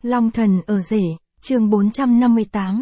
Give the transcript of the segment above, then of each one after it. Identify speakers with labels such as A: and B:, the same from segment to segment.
A: Long thần ở rể, chương 458,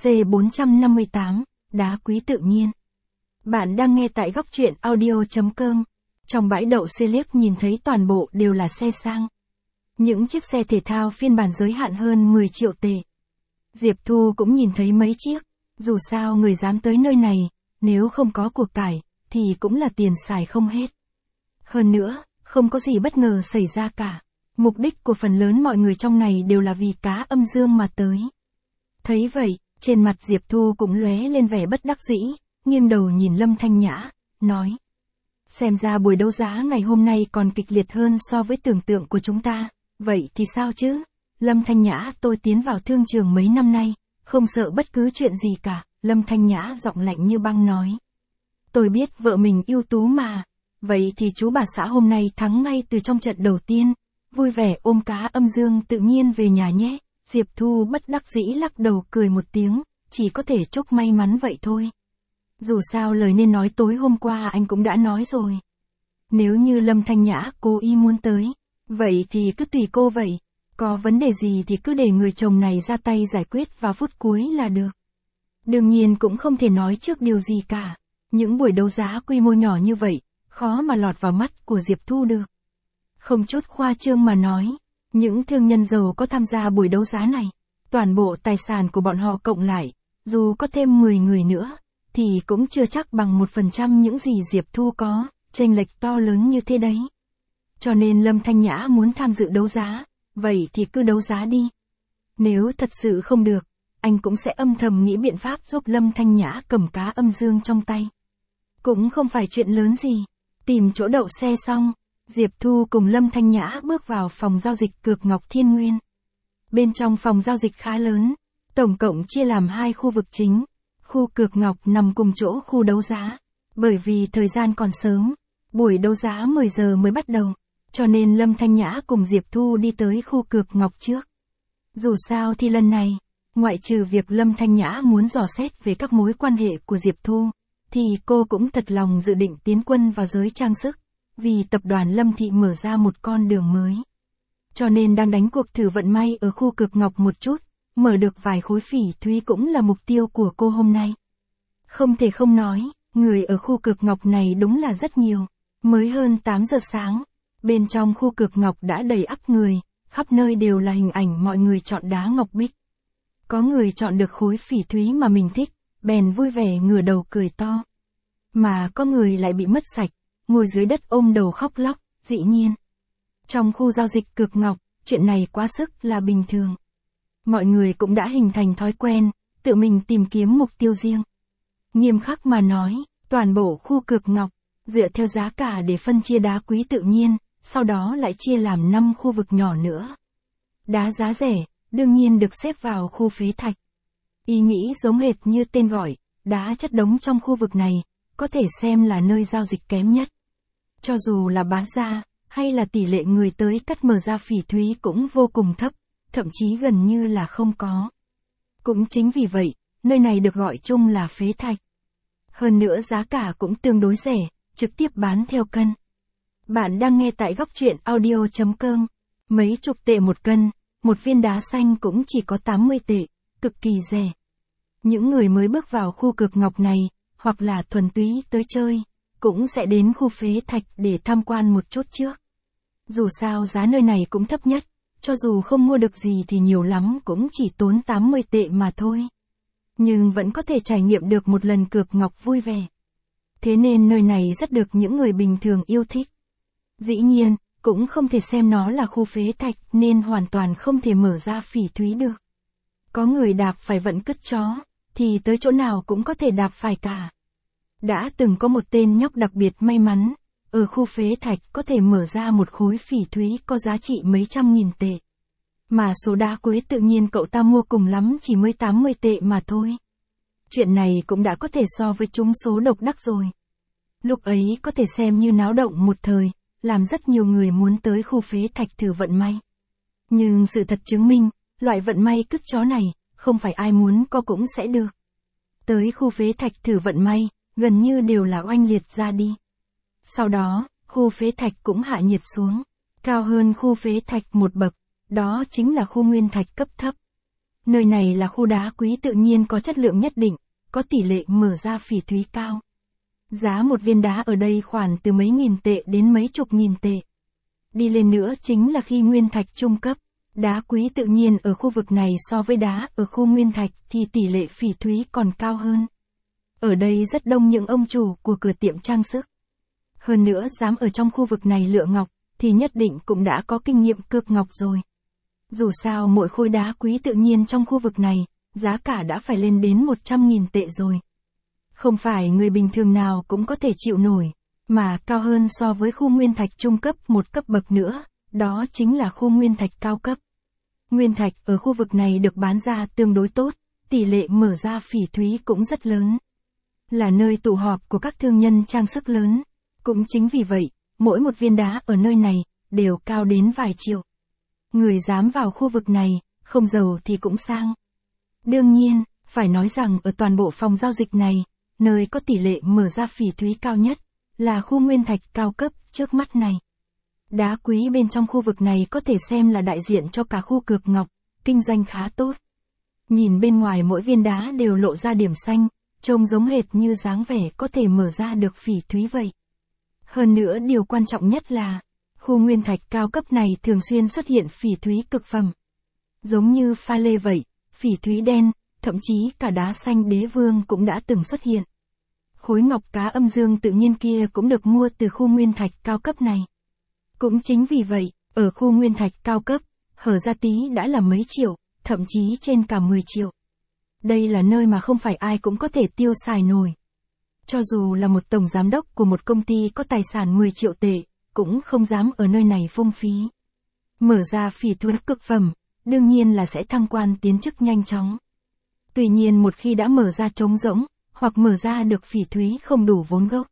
A: C458, đá quý tự nhiên. Bạn đang nghe tại góc truyện audio.com. Trong bãi đậu xe liếc nhìn thấy toàn bộ đều là xe sang. Những chiếc xe thể thao phiên bản giới hạn hơn 10 triệu tệ. Diệp Thu cũng nhìn thấy mấy chiếc, dù sao người dám tới nơi này, nếu không có cuộc cải, thì cũng là tiền xài không hết. Hơn nữa, không có gì bất ngờ xảy ra cả. Mục đích của phần lớn mọi người trong này đều là vì cá âm dương mà tới. Thấy vậy, trên mặt Diệp Thu cũng lóe lên vẻ bất đắc dĩ, nghiêng đầu nhìn Lâm Thanh Nhã, nói. Xem ra buổi đấu giá ngày hôm nay còn kịch liệt hơn so với tưởng tượng của chúng ta, vậy thì sao chứ? Lâm Thanh Nhã, tôi tiến vào thương trường mấy năm nay, không sợ bất cứ chuyện gì cả, Lâm Thanh Nhã giọng lạnh như băng nói. Tôi biết vợ mình ưu tú mà, vậy thì chú bà xã hôm nay thắng ngay từ trong trận đầu tiên, vui vẻ ôm cá âm dương tự nhiên về nhà nhé. Diệp Thu bất đắc dĩ lắc đầu cười một tiếng, chỉ có thể chúc may mắn vậy thôi. Dù sao lời nên nói tối hôm qua anh cũng đã nói rồi. Nếu như Lâm Thanh Nhã cố ý muốn tới, vậy thì cứ tùy cô vậy. Có vấn đề gì thì cứ để người chồng này ra tay giải quyết vào phút cuối là được. Đương nhiên cũng không thể nói trước điều gì cả. Những buổi đấu giá quy mô nhỏ như vậy, khó mà lọt vào mắt của Diệp Thu được. Không chút khoa trương mà nói, những thương nhân giàu có tham gia buổi đấu giá này, toàn bộ tài sản của bọn họ cộng lại, dù có thêm 10 người nữa, thì cũng chưa chắc bằng 1% những gì Diệp Thu có, chênh lệch to lớn như thế đấy. Cho nên Lâm Thanh Nhã muốn tham dự đấu giá, vậy thì cứ đấu giá đi. Nếu thật sự không được, anh cũng sẽ âm thầm nghĩ biện pháp giúp Lâm Thanh Nhã cầm cá âm dương trong tay. Cũng không phải chuyện lớn gì. Tìm chỗ đậu xe xong, Diệp Thu cùng Lâm Thanh Nhã bước vào phòng giao dịch Cược Ngọc Thiên Nguyên. Bên trong phòng giao dịch khá lớn, tổng cộng chia làm 2 khu vực chính. Khu Cược Ngọc nằm cùng chỗ khu đấu giá. Bởi vì thời gian còn sớm, buổi đấu giá 10 giờ mới bắt đầu, cho nên Lâm Thanh Nhã cùng Diệp Thu đi tới khu Cược Ngọc trước. Dù sao thì lần này, ngoại trừ việc Lâm Thanh Nhã muốn dò xét về các mối quan hệ của Diệp Thu, thì cô cũng thật lòng dự định tiến quân vào giới trang sức, vì tập đoàn Lâm Thị mở ra một con đường mới. Cho nên đang đánh cuộc thử vận may ở khu Cược Ngọc một chút, mở được vài khối phỉ thúy cũng là mục tiêu của cô hôm nay. Không thể không nói, người ở khu Cược Ngọc này đúng là rất nhiều. Mới hơn 8 giờ sáng, bên trong khu Cược Ngọc đã đầy ắp người, khắp nơi đều là hình ảnh mọi người chọn đá ngọc bích. Có người chọn được khối phỉ thúy mà mình thích, bèn vui vẻ ngửa đầu cười to. Mà có người lại bị mất sạch, ngồi dưới đất ôm đầu khóc lóc, dĩ nhiên. Trong khu giao dịch Cược Ngọc, chuyện này quá sức là bình thường. Mọi người cũng đã hình thành thói quen, tự mình tìm kiếm mục tiêu riêng. Nghiêm khắc mà nói, toàn bộ khu Cược Ngọc, dựa theo giá cả để phân chia đá quý tự nhiên, sau đó lại chia làm 5 khu vực nhỏ nữa. Đá giá rẻ, đương nhiên được xếp vào khu phế thạch. Ý nghĩ giống hệt như tên gọi, đá chất đống trong khu vực này, có thể xem là nơi giao dịch kém nhất. Cho dù là bán ra, hay là tỷ lệ người tới cắt mở ra phỉ thúy cũng vô cùng thấp, thậm chí gần như là không có. Cũng chính vì vậy, nơi này được gọi chung là phế thạch. Hơn nữa giá cả cũng tương đối rẻ, trực tiếp bán theo cân. Bạn đang nghe tại góc truyện audio.com. Mấy chục tệ một cân, một viên đá xanh cũng chỉ có 80 tệ, cực kỳ rẻ. Những người mới bước vào khu Cược Ngọc này, hoặc là thuần túy tới chơi, cũng sẽ đến khu phế thạch để tham quan một chút trước. Dù sao giá nơi này cũng thấp nhất, cho dù không mua được gì thì nhiều lắm cũng chỉ tốn 80 tệ mà thôi. Nhưng vẫn có thể trải nghiệm được một lần Cược Ngọc vui vẻ. Thế nên nơi này rất được những người bình thường yêu thích. Dĩ nhiên, cũng không thể xem nó là khu phế thạch nên hoàn toàn không thể mở ra phỉ thúy được. Có người đạp phải vận cứt chó, thì tới chỗ nào cũng có thể đạp phải cả. Đã từng có một tên nhóc đặc biệt may mắn, ở khu phế thạch có thể mở ra một khối phỉ thúy có giá trị mấy trăm nghìn tệ. Mà số đá quý tự nhiên cậu ta mua cùng lắm chỉ mới 80 tệ mà thôi. Chuyện này cũng đã có thể so với trúng số độc đắc rồi. Lúc ấy có thể xem như náo động một thời, làm rất nhiều người muốn tới khu phế thạch thử vận may. Nhưng sự thật chứng minh, loại vận may cứt chó này, không phải ai muốn có cũng sẽ được. Tới khu phế thạch thử vận may, gần như đều là oanh liệt ra đi. Sau đó, khu phế thạch cũng hạ nhiệt xuống, cao hơn khu phế thạch một bậc, đó chính là khu nguyên thạch cấp thấp. Nơi này là khu đá quý tự nhiên có chất lượng nhất định, có tỷ lệ mở ra phỉ thúy cao. Giá một viên đá ở đây khoảng từ mấy nghìn tệ đến mấy chục nghìn tệ. Đi lên nữa chính là khi nguyên thạch trung cấp. Đá quý tự nhiên ở khu vực này so với đá ở khu nguyên thạch thì tỷ lệ phỉ thúy còn cao hơn. Ở đây rất đông những ông chủ của cửa tiệm trang sức. Hơn nữa dám ở trong khu vực này lựa ngọc, thì nhất định cũng đã có kinh nghiệm cược ngọc rồi. Dù sao mỗi khối đá quý tự nhiên trong khu vực này, giá cả đã phải lên đến 100.000 tệ rồi. Không phải người bình thường nào cũng có thể chịu nổi, mà cao hơn so với khu nguyên thạch trung cấp một cấp bậc nữa, đó chính là khu nguyên thạch cao cấp. Nguyên thạch ở khu vực này được bán ra tương đối tốt, tỷ lệ mở ra phỉ thúy cũng rất lớn. Là nơi tụ họp của các thương nhân trang sức lớn. Cũng chính vì vậy, mỗi một viên đá ở nơi này, đều cao đến vài triệu. Người dám vào khu vực này, không giàu thì cũng sang. Đương nhiên, phải nói rằng ở toàn bộ phòng giao dịch này, nơi có tỷ lệ mở ra phỉ thúy cao nhất, là khu nguyên thạch cao cấp trước mắt này. Đá quý bên trong khu vực này có thể xem là đại diện cho cả khu cược ngọc, kinh doanh khá tốt. Nhìn bên ngoài mỗi viên đá đều lộ ra điểm xanh, trông giống hệt như dáng vẻ có thể mở ra được phỉ thúy vậy. Hơn nữa điều quan trọng nhất là, khu nguyên thạch cao cấp này thường xuyên xuất hiện phỉ thúy cực phẩm. Giống như pha lê vậy, phỉ thúy đen, thậm chí cả đá xanh đế vương cũng đã từng xuất hiện. Khối ngọc cá âm dương tự nhiên kia cũng được mua từ khu nguyên thạch cao cấp này. Cũng chính vì vậy, ở khu nguyên thạch cao cấp, hở ra tí đã là mấy triệu, thậm chí trên cả 10 triệu. Đây là nơi mà không phải ai cũng có thể tiêu xài nổi. Cho dù là một tổng giám đốc của một công ty có tài sản 10 triệu tệ, cũng không dám ở nơi này phung phí. Mở ra phỉ thúy cực phẩm, đương nhiên là sẽ thăng quan tiến chức nhanh chóng. Tuy nhiên một khi đã mở ra trống rỗng, hoặc mở ra được phỉ thúy không đủ vốn gốc,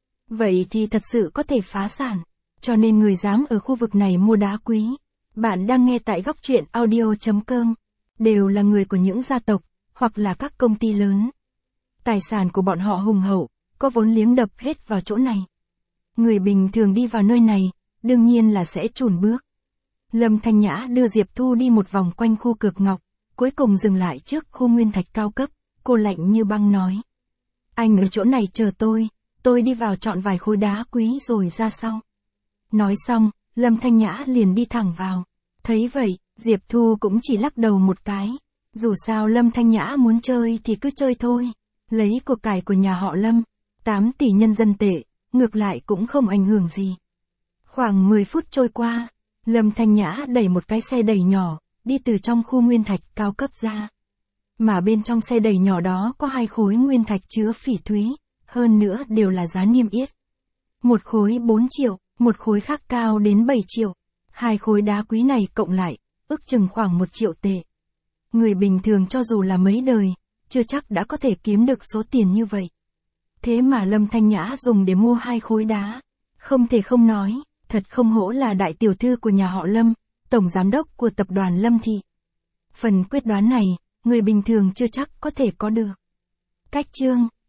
A: vậy thì thật sự có thể phá sản. Cho nên người dám ở khu vực này mua đá quý. Bạn đang nghe tại góc truyện audio.com. Đều là người của những gia tộc, hoặc là các công ty lớn. Tài sản của bọn họ hùng hậu, có vốn liếng đập hết vào chỗ này. Người bình thường đi vào nơi này, đương nhiên là sẽ chùn bước. Lâm Thanh Nhã đưa Diệp Thu đi một vòng quanh khu cược ngọc, cuối cùng dừng lại trước khu nguyên thạch cao cấp, cô lạnh như băng nói. Anh ở chỗ này chờ tôi đi vào chọn vài khối đá quý rồi ra sau. Nói xong, Lâm Thanh Nhã liền đi thẳng vào. Thấy vậy, Diệp Thu cũng chỉ lắc đầu một cái. Dù sao Lâm Thanh Nhã muốn chơi thì cứ chơi thôi. Lấy của cải của nhà họ Lâm, 8 tỷ nhân dân tệ, ngược lại cũng không ảnh hưởng gì. Khoảng 10 phút trôi qua, Lâm Thanh Nhã đẩy một cái xe đẩy nhỏ, đi từ trong khu nguyên thạch cao cấp ra. Mà bên trong xe đẩy nhỏ đó có 2 khối nguyên thạch chứa phỉ thúy, hơn nữa đều là giá niêm yết. Một khối 4 triệu, một khối khác cao đến 7 triệu. 2 khối đá quý này cộng lại, ước chừng khoảng 1 triệu tệ. Người bình thường cho dù là mấy đời, chưa chắc đã có thể kiếm được số tiền như vậy. Thế mà Lâm Thanh Nhã dùng để mua 2 khối đá. Không thể không nói, thật không hổ là đại tiểu thư của nhà họ Lâm, tổng giám đốc của tập đoàn Lâm Thị. Phần quyết đoán này, người bình thường chưa chắc có thể có được. Cách chương